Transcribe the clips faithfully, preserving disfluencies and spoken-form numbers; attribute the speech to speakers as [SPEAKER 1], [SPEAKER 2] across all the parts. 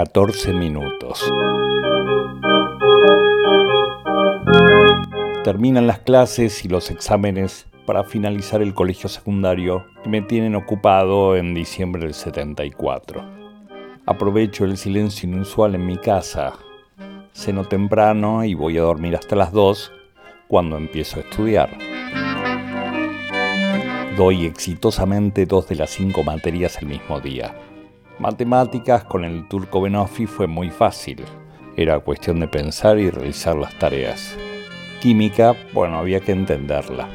[SPEAKER 1] catorce minutos. Terminan las clases y los exámenes para finalizar el colegio secundario que me tienen ocupado en diciembre del setenta y cuatro. Aprovecho el silencio inusual en mi casa. Ceno temprano y voy a dormir hasta las dos cuando empiezo a estudiar. Doy exitosamente dos de las cinco materias el mismo día. Matemáticas con el turco Benofi fue muy fácil. Era cuestión de pensar y realizar las tareas. Química, bueno, había que entenderla.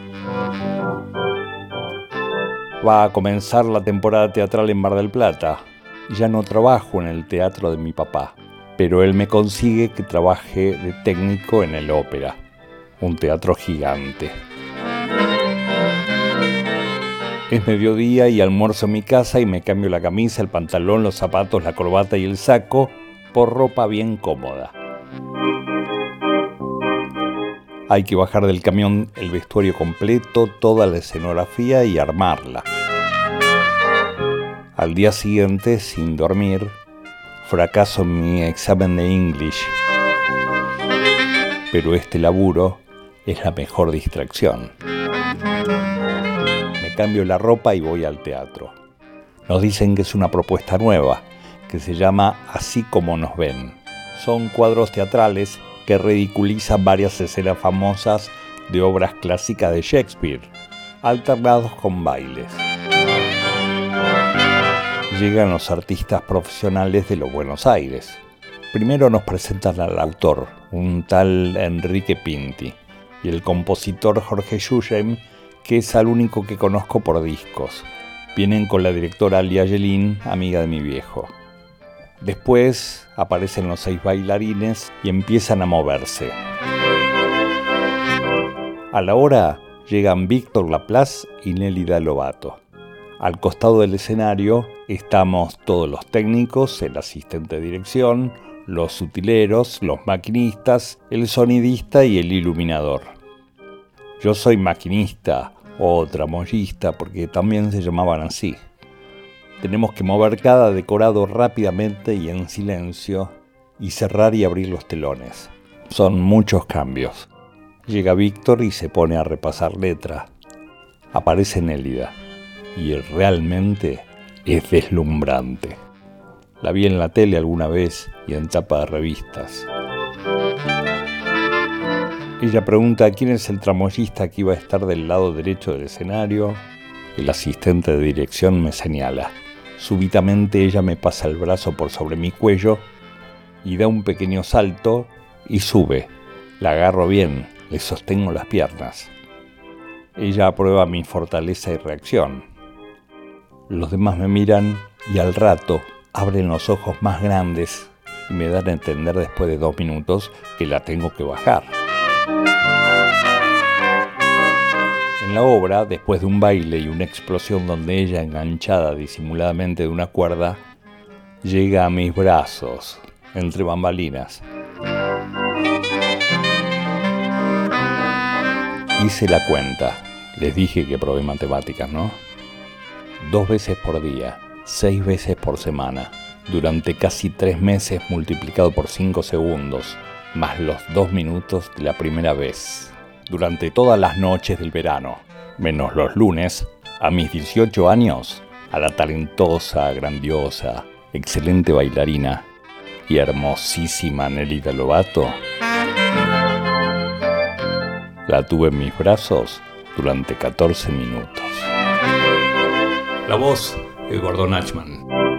[SPEAKER 1] Va a comenzar la temporada teatral en Mar del Plata. Ya no trabajo en el teatro de mi papá, pero él me consigue que trabaje de técnico en el Ópera, un teatro gigante. Es mediodía y almuerzo en mi casa y me cambio la camisa, el pantalón, los zapatos, la corbata y el saco por ropa bien cómoda. Hay que bajar del camión el vestuario completo, toda la escenografía y armarla. Al día siguiente, sin dormir, fracaso en mi examen de English. Pero este laburo es la mejor distracción. Me cambio la ropa y voy al teatro. Nos dicen que es una propuesta nueva, que se llama Así como nos ven. Son cuadros teatrales que ridiculizan varias escenas famosas de obras clásicas de Shakespeare, alternados con bailes. Llegan los artistas profesionales de los Buenos Aires. Primero nos presentan al autor, un tal Enrique Pinti, y el compositor Jorge Yulem, que es el único que conozco por discos. Vienen con la directora Lia Yelin, amiga de mi viejo. Después aparecen los seis bailarines y empiezan a moverse. A la hora llegan Víctor Laplace y Nélida Lobato. Al costado del escenario estamos todos los técnicos, el asistente de dirección, los utileros, los maquinistas, el sonidista y el iluminador. Yo soy maquinista o tramoyista porque también se llamaban así. Tenemos que mover cada decorado rápidamente y en silencio y cerrar y abrir los telones. Son muchos cambios. Llega Víctor y se pone a repasar letra. Aparece Nélida y realmente es deslumbrante. La vi en la tele alguna vez y en tapa de revistas. Ella pregunta quién es el tramoyista que iba a estar del lado derecho del escenario. El asistente de dirección me señala. Súbitamente ella me pasa el brazo por sobre mi cuello y da un pequeño salto y sube. La agarro bien, le sostengo las piernas. Ella aprueba mi fortaleza y reacción. Los demás me miran y al rato abren los ojos más grandes y me dan a entender después de dos minutos que la tengo que bajar. En la obra, después de un baile y una explosión donde ella, enganchada disimuladamente de una cuerda, llega a mis brazos, entre bambalinas. Hice la cuenta. Les dije que probé matemáticas, ¿no? Dos veces por día, seis veces por semana, durante casi tres meses multiplicado por cinco segundos, más los dos minutos de la primera vez. Durante todas las noches del verano, menos los lunes, a mis dieciocho años, a la talentosa, grandiosa, excelente bailarina y hermosísima Nélida Lobato, la tuve en mis brazos durante catorce minutos. La voz, Eduardo Nachman.